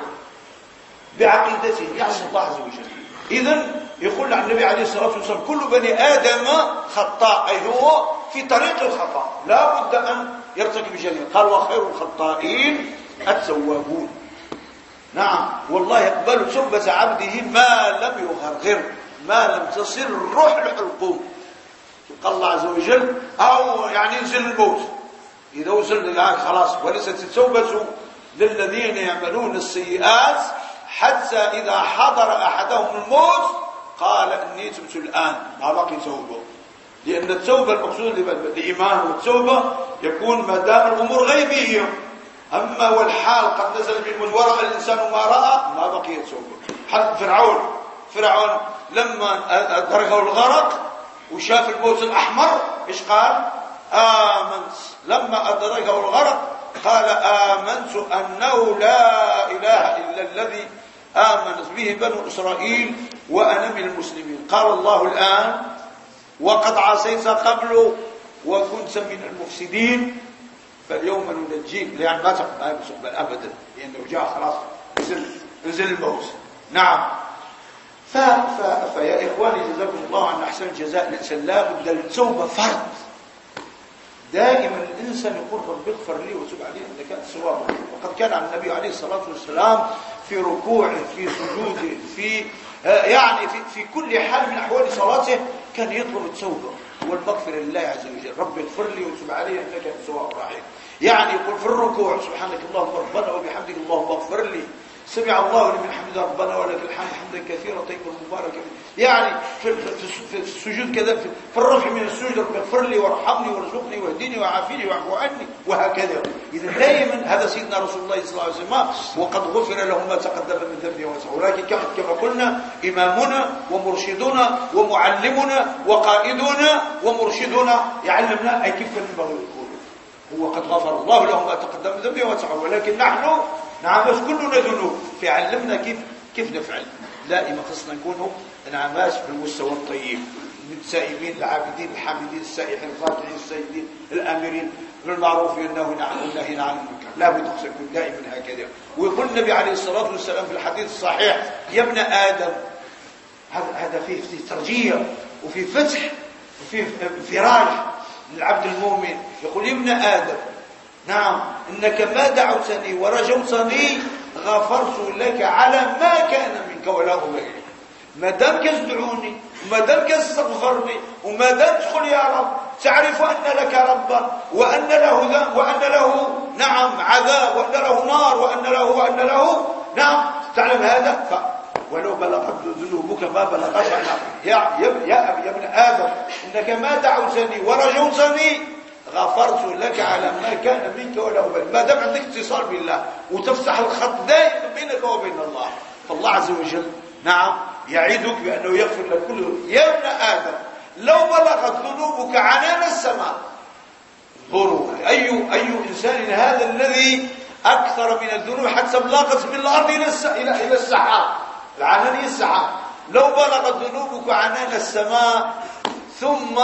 بعقيدته يعصي الله عز وجل. إذن يقول عن النبي عليه الصلاة والسلام كل بني آدم خطاء، أي هو في طريق الخطأ لا بد أن يرتكب جريمة. قال وخير الخطائين التوابون. نعم والله يقبل توبة عبده ما لم يغرغر، ما لم تصل الروح لحلقوم، قال الله عز وجل أو يعني ينزل الموت، إذا وصل الآن خلاص. وليست التوبة للذين يعملون السيئات حتى إذا حضر أحدهم الموت قال إني تبت الآن، ما بقي توبة، لأن التوبة المقصود الإيمان والتوبة يكون ما دام الأمور غيبية، أما والحال قد نزل بالموت ورأى الإنسان ما رأى ما بقي توبة. حتى فرعون فرعون لما أدركه الغرق وشاف الموت الأحمر إيش قال؟ آمنت. لما أدركه الغرق قال آمنت أنه لا إله إلا الذي آمنت به بنو إسرائيل وأنا من المسلمين. قال الله الآن وقد عصيت قبل وكنت من المفسدين فاليوم ننجيك، يعني ما تقبل أبدا لأنه جاء خلاص نزل نزل الموت. نعم ف... ف... فيا إخواني جزاكم الله عن أحسن الجزاء. الإنسان لا بد التوبة فرض. دائما الإنسان يقول رب اغفر لي وتب علي إنك أنت التواب الرحيم. وقد كان عن النبي عليه الصلاة والسلام في ركوعه في سجوده في يعني في, في كل حال من أحوال صلاته كان يطلب التوبة والمغفرة لله عز وجل. رب اغفر لي وتب علي إنك أنت التواب الرحيم. يعني يقول في الركوع سبحانك اللهم ربنا وبحمدك اللهم اغفر لي، سمع الله لمن حمده ربنا ولك الحمد حمدا كثيرا طيبا مباركا. يعني في, في, في السجود كذا، في, في الرفع من السجود رب اغفر لي وارحمني وارزقني واهدني وعافني واعف عني، وهكذا. اذا دائما هذا سيدنا رسول الله صلى الله عليه وسلم وقد غفر له ما تقدم من ذنبه وما، ولكن كما قلنا امامنا ومرشدنا ومعلمنا وقائدنا ومرشدنا يعلمنا اي كيف ينبغي الوقوف. هو قد غفر الله له ما تقدم من ذنبه وما، ولكن نحن نعم بس كلنا ذنوب، فعلمنا كيف كيف نفعل. دائما خصنا نكونوا نعماس في المستوى الطيب، من التائبين العابدين الحامدين السائحين الراكعين الساجدين الامرين بالمعروف والنهي عن النهي عن المنكر. لا بد ان نكون دائما هكذا. ويقول النبي عليه الصلاه والسلام في الحديث الصحيح: يا ابن ادم، هذا هذا فيه ترجيه وفي فتح وفي انفراج للعبد المؤمن. يقول: يا ابن ادم، نعم إنك ما دعوتني ورجوتني غفرت لك على ما كان منك ولا أبالي. ما دام كتدعوني وما دام كتستغفرني وما دام تقول يا رب تعرف أن لك ربا وأن له ذنب وأن له نعم عذاب وأن له نار وأن له وأن له نعم تعلم هذا، ف ولو بلغت ذنوبك ما بلغت يا يا يا ابن آدم إنك ما دعوتني ورجوتني غفرت لك على ما كان منك ولا أبالي. ما دام عندك اتصال بالله وتفتح الخط دائما بينك وبين الله، فالله عز وجل نعم يعدك بأنه يغفر لك كله. يا ابن آدم لو بلغت ذنوبك عنان السماء، ذنوب أي أي إنسان هذا الذي أكثر من الذنوب حتى بلغت من الأرض إلى إلى السحاب، العنان السحاب. لو بلغت ذنوبك عنان السماء ثم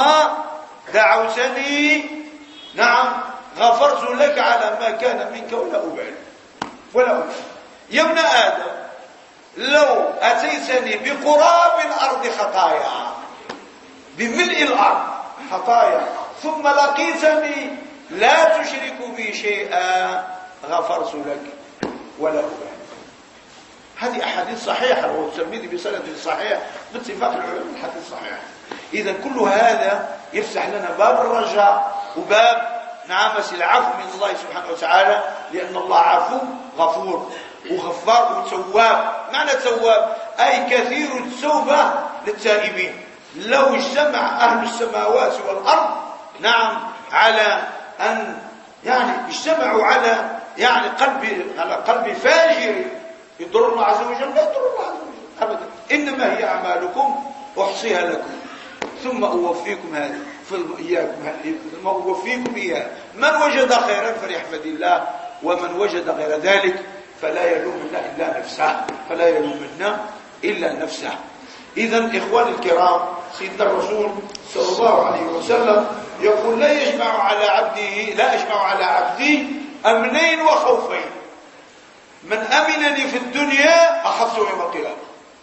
دعوتني نعم غفرت لك على ما كان منك ولا أبالي ولا أبالي. يا ابن آدم لو أتيتني بقراب الأرض خطايا، بملء الأرض خطايا، ثم لقيتني لا تشرك بي شيئا غفرت لك ولا أبالي. هذه أحاديث صحيحة، رواه الترمذي بسند صحيح باتفاق العلماء، الحديث صحيح. إذا كل هذا يفتح لنا باب الرجاء وباب نعمة العفو من الله سبحانه وتعالى، لأن الله عفو غفور وغفار وتواب. معنى تواب أي كثير التوبة للتائبين. لو اجتمع أهل السماوات والأرض نعم على أن يعني اجتمعوا على يعني قلب على قلب فاجر يضر الله عز وجل، لا يضر الله عز وجل أبدا. إنما هي أعمالكم أحصيها لكم ثم أوفيكم هذه إياكم ثم أوفيكم إياها. من وجد خيرا فليحمد الله، ومن وجد غير ذلك فلا يلومن إلا نفسه فلا يلومن إلا نفسه. إذن إخواني الكرام، سيدنا الرسول صلى الله عليه وسلم يقول: لا يجمع على عبده لا يجمع على عبدي أمنين وخوفين، من أمنني في الدنيا أخفته يوم القيامة،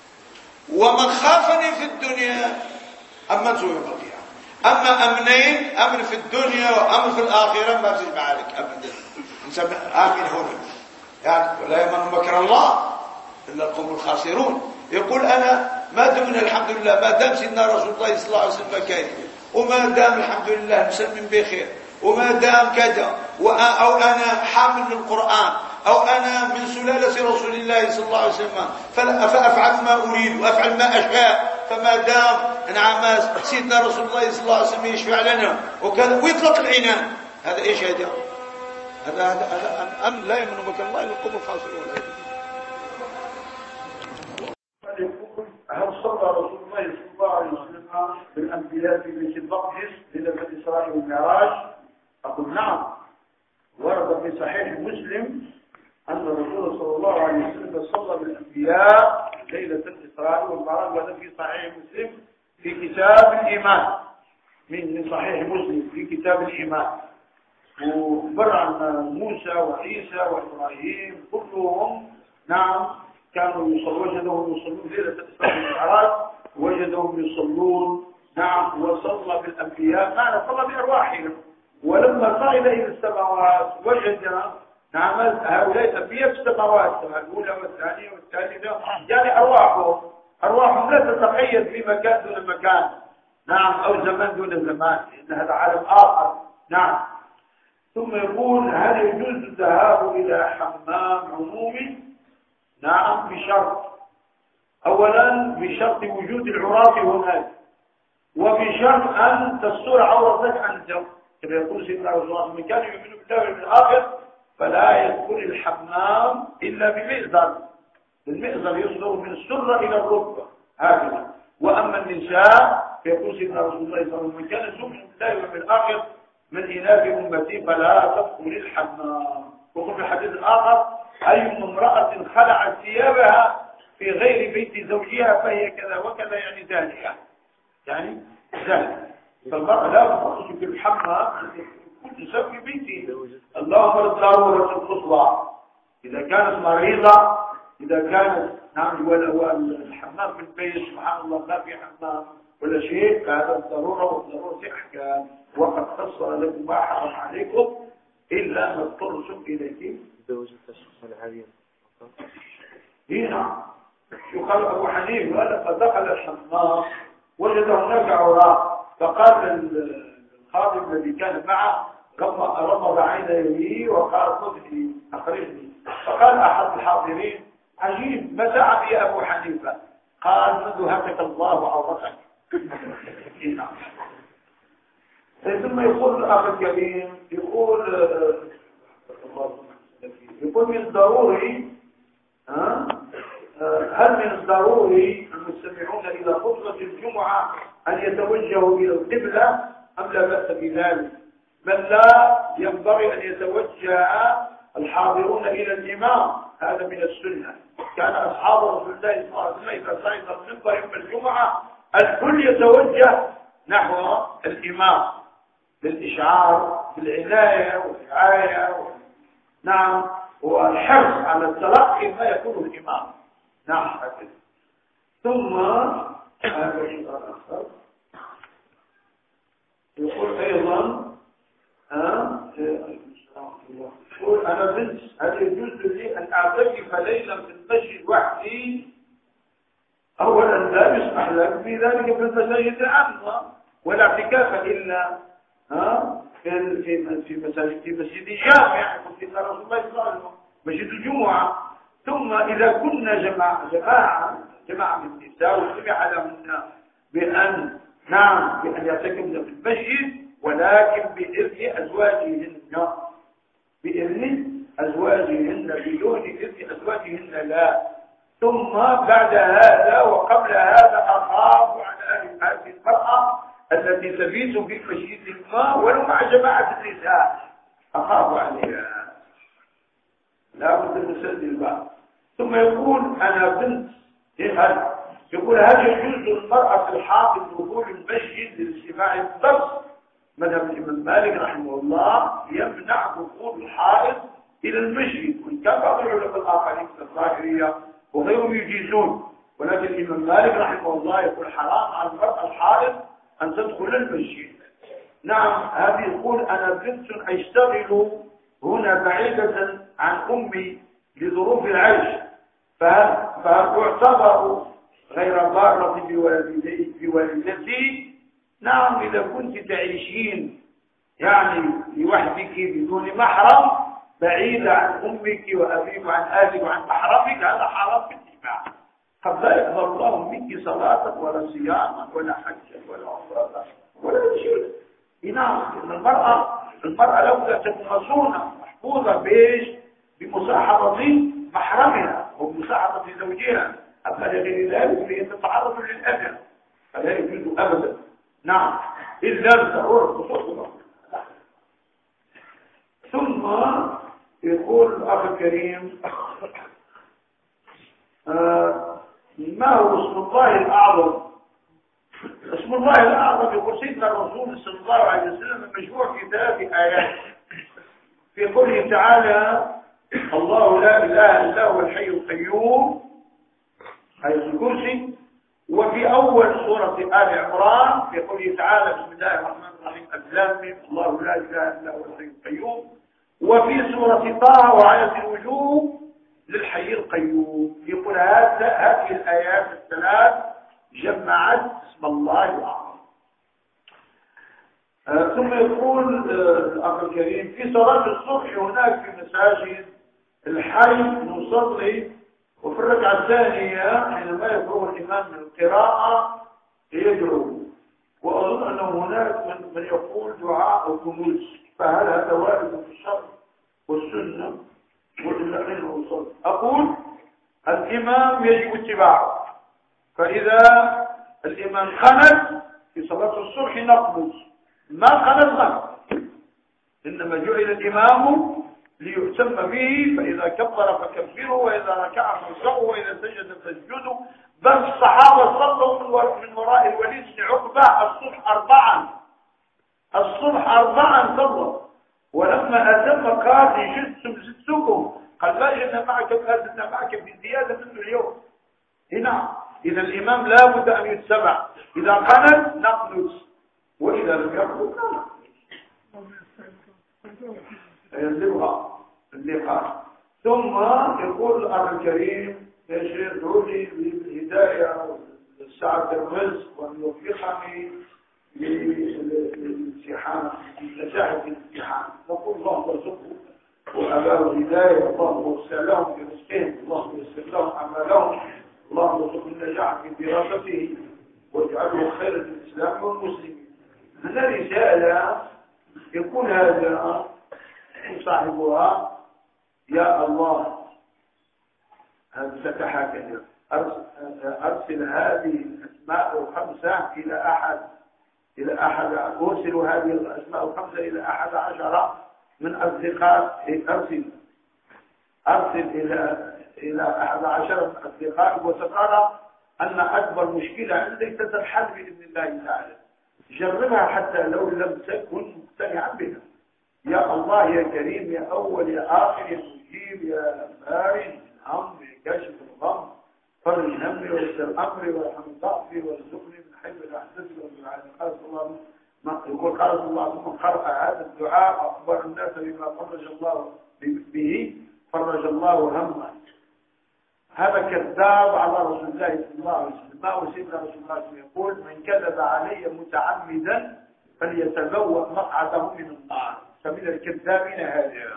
ومن خافني في الدنيا أمنته يوم القيامة. أما أمنين، أمن في الدنيا وأمن في الآخرة، ما تجمع عليك أبدا. نسمى آمن هنا يعني ولا يمن مكر الله إلا القوم الخاسرون. يقول: أنا ما دمنا الحمد لله، ما دام سيدنا رسول الله صلى الله عليه وسلم كان، وما دام الحمد لله مسلم بخير، وما دام كذا، أو أنا حامل للقرآن، أو أنا من سلالة رسول الله صلى الله عليه وسلم، فأفعل ما أريد وأفعل ما أشاء. فما دام نعم سيدنا رسول الله صلى الله عليه وسلم يشفع لنا وكذا ويطلق العنان، هذا إيش هذا؟ هذا هذا هذا أم لا يمن مكر الله إلا القوم الخاسرون. هل صلى رسول الله صلى الله عليه وسلم بالأنبياء في بيت المقدس ليلة الإسراء والمعراج؟ أقول نعم. ورد في صحيح مسلم أن الرسول صلى الله عليه وسلم صلى بالأنبياء ليلة الإسراء والمعراج، وهذا في صحيح مسلم في كتاب الإيمان، من من صحيح مسلم في كتاب الإيمان. وبر عن موسى وعيسى وإبراهيم كلهم نعم كانوا يصلون، وجدهم يصلون ليلة الإسراء والمعراج، وجدهم يصلون. نعم. وصلى بالأنبياء، معنى صلى بأرواحهم. ولما صعد إلى السماوات وجد نعم هؤلاء الأنبياء في السماوات الأولى والثانية والثالثة، يعني أرواحهم أرواحهم لا تتقيد في مكان دون مكان، نعم، أو زمان دون زمان، لأن هذا عالم آخر. نعم. ثم يقول هل يجوز الذهاب إلى حمام عمومي؟ نعم، بشرط. أولا بشرط وجود العراة هناك، وبشرط أن تستر عورتك عن الجو، كما يقول سيدنا رسول الله من كان يؤمن بالله واليوم الآخر فلا يدخل الحمام إلا بمئزر. المئزر يصدر من السرة إلى الركبة هكذا. وأما النساء فيقول سيدنا رسول الله صلى الله عليه وسلم من كان يؤمن بالله واليوم الآخر من إناث أمتي فلا تدخل الحمام. وقل في الحديث الآخر أي امرأة خلعت ثيابها في غير بيت زوجها فهي كذا وكذا، يعني ذلك يعني ذلك. فالمرأة لا تخرج في الحمام كل تسوي في بيته، اللهم الضرورة القصوى إذا كانت مريضة، إذا كانت نعم ولا الحمام في البيت سبحان الله لا في حمام ولا شيء، فهذا الضرورة والضرورة أحكام. وقد فصل لكم ما حرم عليكم إلا ما اضطرتم إليه. زوجة الشخص العادي هنا يقال أبو حنيفة لما دخل الحمام وجد هناك عراة، فقال الخادم الذي كان معه غمض عينيه وقال خذني أخرجني. فقال أحد الحاضرين عجيب متى عبي أبو حنيفة؟ قال منذ هتك الله عورتك. ثم يقول الأخ الكريم يقول يقول من الضروري هل من الضروري المستمعون إلى خطبة الجمعة أن يتوجهوا إلى القبلة أم لا بأس بذلك؟ بل لا ينبغي أن يتوجه الحاضرون إلى الإمام، هذا من السنة. كان أصحاب رسول الله صلى الله عليه وسلم إذا صعد المنبر يوم الجمعة الكل يتوجه نحو الإمام للإشعار بالعناية والرعاية و... نعم، والحرص على التلقي ما يقوله الإمام. نعم. ثم يقول أيضا يقول أنا بنت هل يجوز لي أن أعتكف ليلا في المسجد وحدي؟ أولا لا يسمح لك في ذلك في المساجد العامة، ولا اعتكاف إلا ها في في في مساجد في مسجد الجامع في رسول الله صلى الله عليه وسلم مسجد الجمعة. ثم إذا كنا جماعة جماعة جماعة من النساء واجتمع لهن بأن نعم بأن يعتكفن في المسجد، ولكن بإذن أزواجهن بإذن أزواجهن بدون إذن أزواجهن لا. ثم بعد هذا وقبل هذا أخاف على هذه المرأة التي تبيت في مسجد ما ولو مع جماعة النساء، أخاف عليها، لا بد من سد الباب. ثم يقول أنا بنت هل يقول هل يجوز للمرأة الحاضر دخول المسجد لاستماع الدرس؟ مذهب الإمام مالك رحمه الله يمنع دخول الحائض إلى المسجد، وإن كان بعض العلماء الآخرين الظاهرية وغيرهم يجيزون، ولكن الإمام مالك رحمه الله يقول حرام على المرأة الحائض أن تدخل المسجد. نعم. هذه يقول أنا بنت أشتغل هنا بعيدة عن أمي لظروف العيش، فأعتبر غير بارة بوالدتي؟ نعم إذا كنت تعيشين يعني لوحدك بدون محرم بعيدة عن أمك وأبيك وعن أهلك وعن محرمك هذا حرام بالإجماع. قد لا يقبل الله منك صلاة ولا صياما ولا حجا ولا عمرة ولا شيء. نعم. إن المرأة المرأة لو تكون مصونة محفوظة بإيش؟ بمصاحبة محرمها وبمصاحبة زوجها، أما لغير ذلك فهي تتعرض للأذى فلا يجوز أبدا. نعم إلا الضرورة خصوصا. ثم يقول الأخ الكريم آه ما هو اسم الله الأعظم؟ اسم الله الأعظم يقول سيدنا الرسول صلى الله عليه وسلم مجموع في ثلاث آيات. في قوله تعالى الله لا إله إلا هو الحي القيوم، آية الكرسي. وفي أول سورة آل عمران في قوله تعالى بسم الله الرحمن الرحيم ألف لام ميم الله لا إله إلا هو الحي القيوم. وفي سورة طه وآية الوجوه للحي القيوم. يقول هذه الآيات الثلاث جمعت اسم الله الأعظم. آه ثم يقول آه الأخ الكريم في صلاة الصبح هناك في مساجد الحي نصلي، وفي الركعة الثانية حينما يفرغ الإمام من القراءة يدعو، وأظن أنه هناك من, من يقول دعاء أو كنوز، فهل هذا وارد في الشرع والسنة وإلا حين وصل؟ أقول الإمام يجب اتباعه، فإذا الإمام خنث في صلاة الصبح نقنط، ما خنث غلط، إنما جعل الإمام ليهتم به، فإذا كبر فكبروا، وإذا ركع فاركعوا، وإذا سجد فاسجدوا. بل الصحابة صلوا من وراء الوليد بن عقبة الصبح أربعا الصبح أربعا صلوا، ولما أتم قال جدتم زدتكم، قال لا جئنا معك فأزدنا معك بزيادة منه اليوم. هنا إذا الإمام لا بد أن يتبع، إذا قنت نقنت، وإذا لم يقنت يلزمها اللقاء. ثم يقول الأخ الكريم يا شيخ ادعوا لي بالهداية والسعة الرزق وأن يوفقني للامتحان لنجاح الامتحان. نقول اللهم ارزقه وأباه الهداية، اللهم وسع لهم في رزقهم، اللهم يسر لهم أعمالهم، اللهم ارزقه النجاح في دراسته واجعله خيرا للإسلام والمسلمين. من الرسالة يكون هذا صاحبها يا الله أمسك هكذا أرسل هذه الأسماء الخمسة إلى أحد إلى أحد أرسل هذه الأسماء الخمسة إلى أحد عشر من أصدقاء أرسل أرسل إلى إلى أحد عشر من أصدقائك، وسترى أن أكبر مشكلة عندك ستنحل بإذن الله تعالى. جربها حتى لو لم تكن مقتنعا بها. يا الله يا كريم يا أول يا آخر يا مجيب يا فارج الهم يا كاشف الغم، فرج همي ويسر أمري وارحم ضعفي وارزقني من حيث لا أحتسب وبالعين. قال صلى الله عليه يقول قال صلى الله عليه وسلم قرأ هذا الدعاء أخبر الناس بما فرج الله به فرج الله همه. هذا كذاب على رسول الله صلى الله عليه وسلم. ما وسيدنا رسول الله صلى الله عليه وسلم يقول من كذب علي متعمدا فليتبوأ مقعده من النار. فمن الكذابين هذا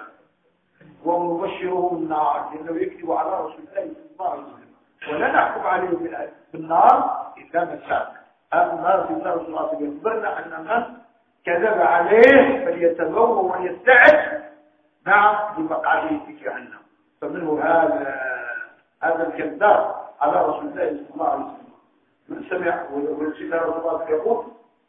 ومبشره بالنار، لأنه يكذب على رسول الله صلى الله عليه وسلم، ولا نحكم عليه بالنار إلا من شاء. أما في الله صلى الله عليه وسلم يخبرنا أن من كذب عليه فليتبوأ ويستعد نعم لمقعده في جهنم. فمنه هذا هذا الكذاب على رسول الله صلى الله عليه وسلم. من سمع ورسول الله يقول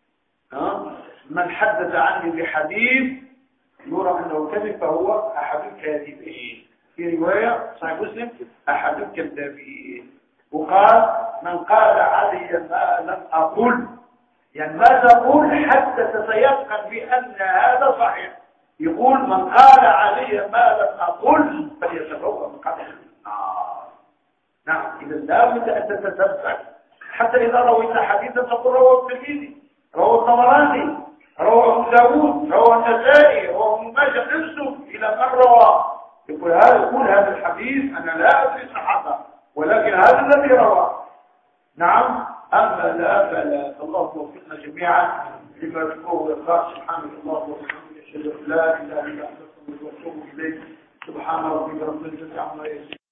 من حدث عني بحديث يرى أنه كذب فهو أحد الكاذبين. في رواية صحيح مسلم أحد الكذابين. وقال من قال علي ما لم أقول، يعني ما تقول حتى تتيقن بأن هذا صحيح. يقول من قال علي ما لم أقول فليتبوأ مقعده من النار. نعم إذا لابد أن تتتبع، حتى إذا رويت حديثا تقول رواه الترمذي رواه الطبراني رواه أبو داود رواه النسائي رواه ابن ماجه نفسه إلى من رواه. يقول هذا يقول هذا الحديث أنا لا أدري صحته ولكن هذا الذي رواه. نعم أما لا فلا. اللهم وفقنا جميعا لما تحبه ويرضاه. سبحانك اللهم وبحمدك أشهد أن لا إله إلا أنت أستغفرك وأتوب إليك. سبحان ربك رب العزة عما يصفون.